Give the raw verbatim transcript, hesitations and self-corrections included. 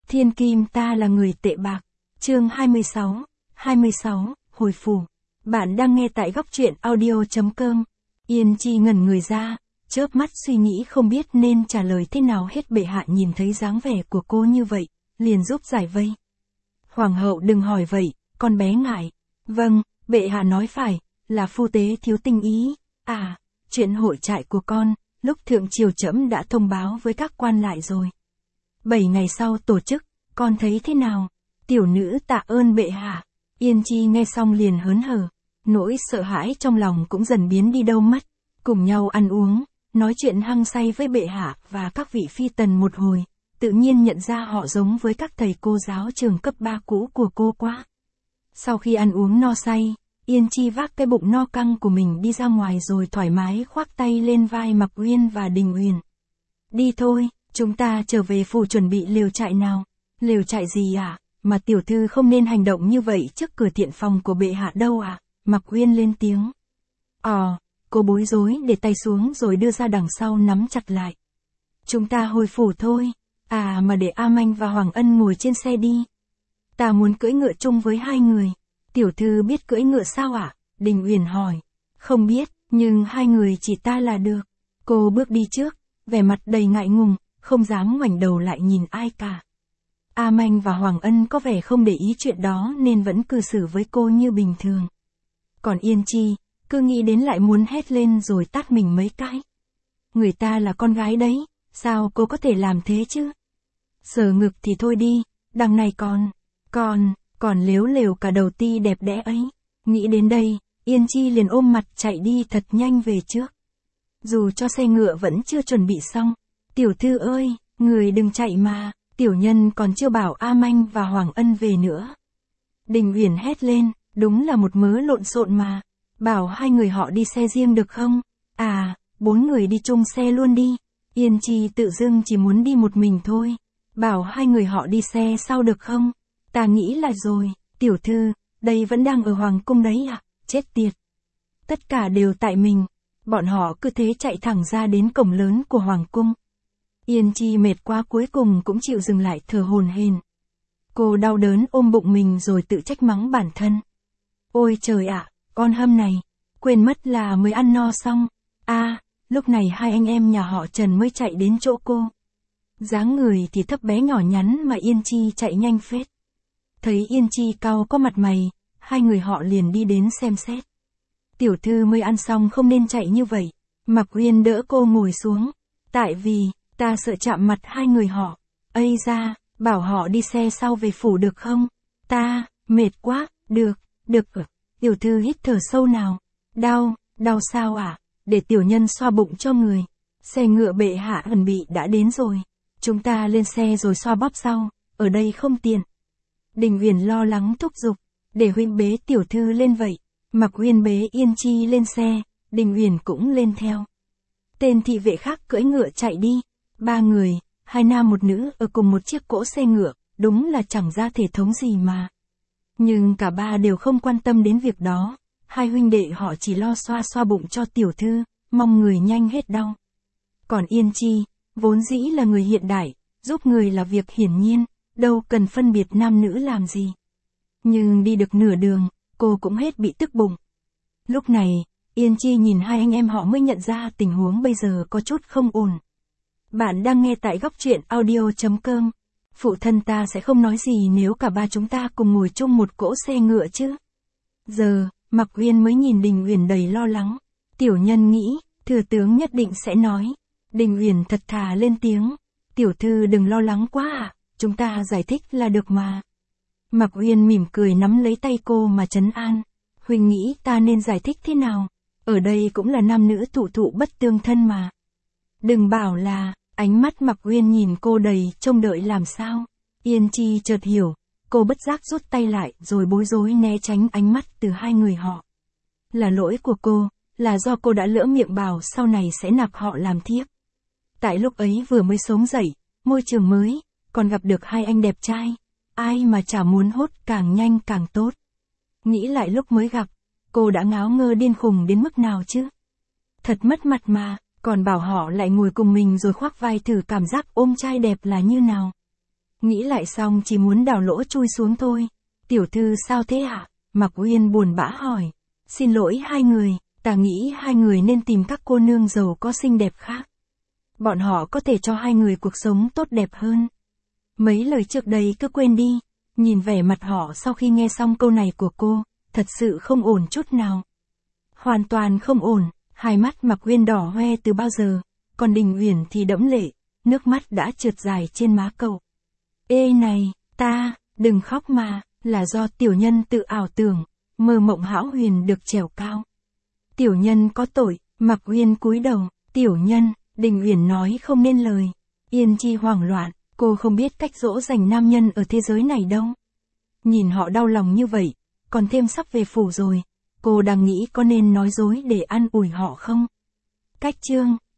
Thiên kim ta là người tệ bạc. Chương hai mươi sáu, hai mươi sáu, hồi phủ. Bạn đang nghe tại góc truyện audio chấm com. Yên Chi ngẩn người ra, chớp mắt suy nghĩ không biết nên trả lời thế nào hết. Bệ hạ nhìn thấy dáng vẻ của cô như vậy, liền giúp giải vây. Hoàng hậu đừng hỏi vậy, con bé ngại. Vâng, bệ hạ nói phải, là phu tế thiếu tinh ý. À, chuyện hội trại của con, lúc thượng triều trẫm đã thông báo với các quan lại rồi. Bảy ngày sau tổ chức, con thấy thế nào? Tiểu nữ tạ ơn bệ hạ. Yên Chi nghe xong liền hớn hở, nỗi sợ hãi trong lòng cũng dần biến đi đâu mất. Cùng nhau ăn uống, nói chuyện hăng say với bệ hạ và các vị phi tần một hồi, tự nhiên nhận ra họ giống với các thầy cô giáo trường cấp ba cũ của cô quá. Sau khi ăn uống no say, Yên Chi vác cái bụng no căng của mình đi ra ngoài rồi thoải mái khoác tay lên vai Mạc Uyên và Đình Uyển. Đi thôi, chúng ta trở về phủ chuẩn bị lều trại nào. Lều trại gì ạ? À? Mà tiểu thư không nên hành động như vậy trước cửa thiện phòng của bệ hạ đâu ạ? À? Mạc Uyên lên tiếng. Ờ, cô bối rối để tay xuống rồi đưa ra đằng sau nắm chặt lại. Chúng ta hồi phủ thôi. À mà để A Manh và Hoàng Ân ngồi trên xe đi. Ta muốn cưỡi ngựa chung với hai người. Tiểu thư biết cưỡi ngựa sao ạ? À? Đình Uyển hỏi. Không biết, nhưng hai người chỉ ta là được. Cô bước đi trước, vẻ mặt đầy ngại ngùng, không dám ngoảnh đầu lại nhìn ai cả. A Manh và Hoàng Ân có vẻ không để ý chuyện đó nên vẫn cư xử với cô như bình thường. Còn Yên Chi, cứ nghĩ đến lại muốn hét lên rồi tát mình mấy cái. Người ta là con gái đấy, sao cô có thể làm thế chứ? Sờ ngực thì thôi đi, đằng này còn, còn, còn lếu lều cả đầu ti đẹp đẽ ấy. Nghĩ đến đây, Yên Chi liền ôm mặt chạy đi thật nhanh về trước. Dù cho xe ngựa vẫn chưa chuẩn bị xong. Tiểu thư ơi, người đừng chạy mà, tiểu nhân còn chưa bảo A Manh và Hoàng Ân về nữa. Đình Uyển hét lên, đúng là một mớ lộn xộn mà. Bảo hai người họ đi xe riêng được không? À, bốn người đi chung xe luôn đi. Yên Chi tự dưng chỉ muốn đi một mình thôi. Bảo hai người họ đi xe sau được không? Ta nghĩ là rồi, tiểu thư, đây vẫn đang ở Hoàng cung đấy à? Chết tiệt. Tất cả đều tại mình. Bọn họ cứ thế chạy thẳng ra đến cổng lớn của Hoàng cung. Yên Chi mệt quá cuối cùng cũng chịu dừng lại thở hổn hển. Cô đau đớn ôm bụng mình rồi tự trách mắng bản thân. Ôi trời ạ, à, con hâm này, quên mất là mới ăn no xong. A, à, lúc này hai anh em nhà họ Trần mới chạy đến chỗ cô. Dáng người thì thấp bé nhỏ nhắn mà Yên Chi chạy nhanh phết. Thấy Yên Chi cau có mặt mày, hai người họ liền đi đến xem xét. Tiểu thư mới ăn xong không nên chạy như vậy. Mạc Uyên đỡ cô ngồi xuống. Tại vì, ta sợ chạm mặt hai người họ. Ây ra, bảo họ đi xe sau về phủ được không? Ta, mệt quá, được, được. Tiểu thư hít thở sâu nào. Đau, đau sao ạ? À? Để tiểu nhân xoa bụng cho người. Xe ngựa bệ hạ chuẩn bị đã đến rồi. Chúng ta lên xe rồi xoa bóp sau, ở đây không tiện. Đình Uyển lo lắng thúc giục, để huynh bế tiểu thư lên vậy. Mạc Uyên bế Yên Chi lên xe, Đình Uyển cũng lên theo. Tên thị vệ khác cưỡi ngựa chạy đi. Ba người, hai nam một nữ ở cùng một chiếc cỗ xe ngựa, đúng là chẳng ra thể thống gì mà. Nhưng cả ba đều không quan tâm đến việc đó. Hai huynh đệ họ chỉ lo xoa xoa bụng cho tiểu thư, mong người nhanh hết đau. Còn Yên Chi, vốn dĩ là người hiện đại, giúp người là việc hiển nhiên, đâu cần phân biệt nam nữ làm gì. Nhưng đi được nửa đường, cô cũng hết bị tức bụng. Lúc này, Yên Chi nhìn hai anh em họ mới nhận ra tình huống bây giờ có chút không ổn. Bạn đang nghe tại góc truyện audio chấm com. Phụ thân ta sẽ không nói gì nếu cả ba chúng ta cùng ngồi chung một cỗ xe ngựa chứ. Giờ, Mạc Uyên mới nhìn Đình Uyển đầy lo lắng. Tiểu nhân nghĩ, thừa tướng nhất định sẽ nói. Đình Uyển thật thà lên tiếng. Tiểu thư đừng lo lắng quá ạ, à, chúng ta giải thích là được mà. Mạc Uyên mỉm cười nắm lấy tay cô mà trấn an. Huynh nghĩ ta nên giải thích thế nào? Ở đây cũng là nam nữ thụ thụ bất tương thân mà. Đừng bảo là, ánh mắt Mạc Uyên nhìn cô đầy trông đợi làm sao. Yên Chi chợt hiểu, cô bất giác rút tay lại rồi bối rối né tránh ánh mắt từ hai người họ. Là lỗi của cô, là do cô đã lỡ miệng bảo sau này sẽ nạp họ làm thiếp. Tại lúc ấy vừa mới sống dậy, môi trường mới, còn gặp được hai anh đẹp trai. Ai mà chả muốn hốt càng nhanh càng tốt. Nghĩ lại lúc mới gặp, cô đã ngáo ngơ điên khùng đến mức nào chứ? Thật mất mặt mà, còn bảo họ lại ngồi cùng mình rồi khoác vai thử cảm giác ôm trai đẹp là như nào. Nghĩ lại xong chỉ muốn đào lỗ chui xuống thôi. Tiểu thư sao thế ạ? Mạc Uyên buồn bã hỏi. Xin lỗi hai người, ta nghĩ hai người nên tìm các cô nương giàu có xinh đẹp khác. Bọn họ có thể cho hai người cuộc sống tốt đẹp hơn. Mấy lời trước đây cứ quên đi. Nhìn vẻ mặt họ sau khi nghe xong câu này của cô, thật sự không ổn chút nào. Hoàn toàn không ổn, hai mắt Mạc Uyên đỏ hoe từ bao giờ, còn Đình Uyển thì đẫm lệ, nước mắt đã trượt dài trên má cậu. Ê này, ta, đừng khóc mà, là do tiểu nhân tự ảo tưởng, mơ mộng hão huyền được trèo cao. Tiểu nhân có tội, Mạc Uyên cúi đầu, tiểu nhân, Đình Uyển nói không nên lời. Yên Chi hoảng loạn, cô không biết cách dỗ dành nam nhân ở thế giới này đâu. Nhìn họ đau lòng như vậy, còn thêm sắp về phủ rồi, cô đang nghĩ có nên nói dối để an ủi họ không? Cách chương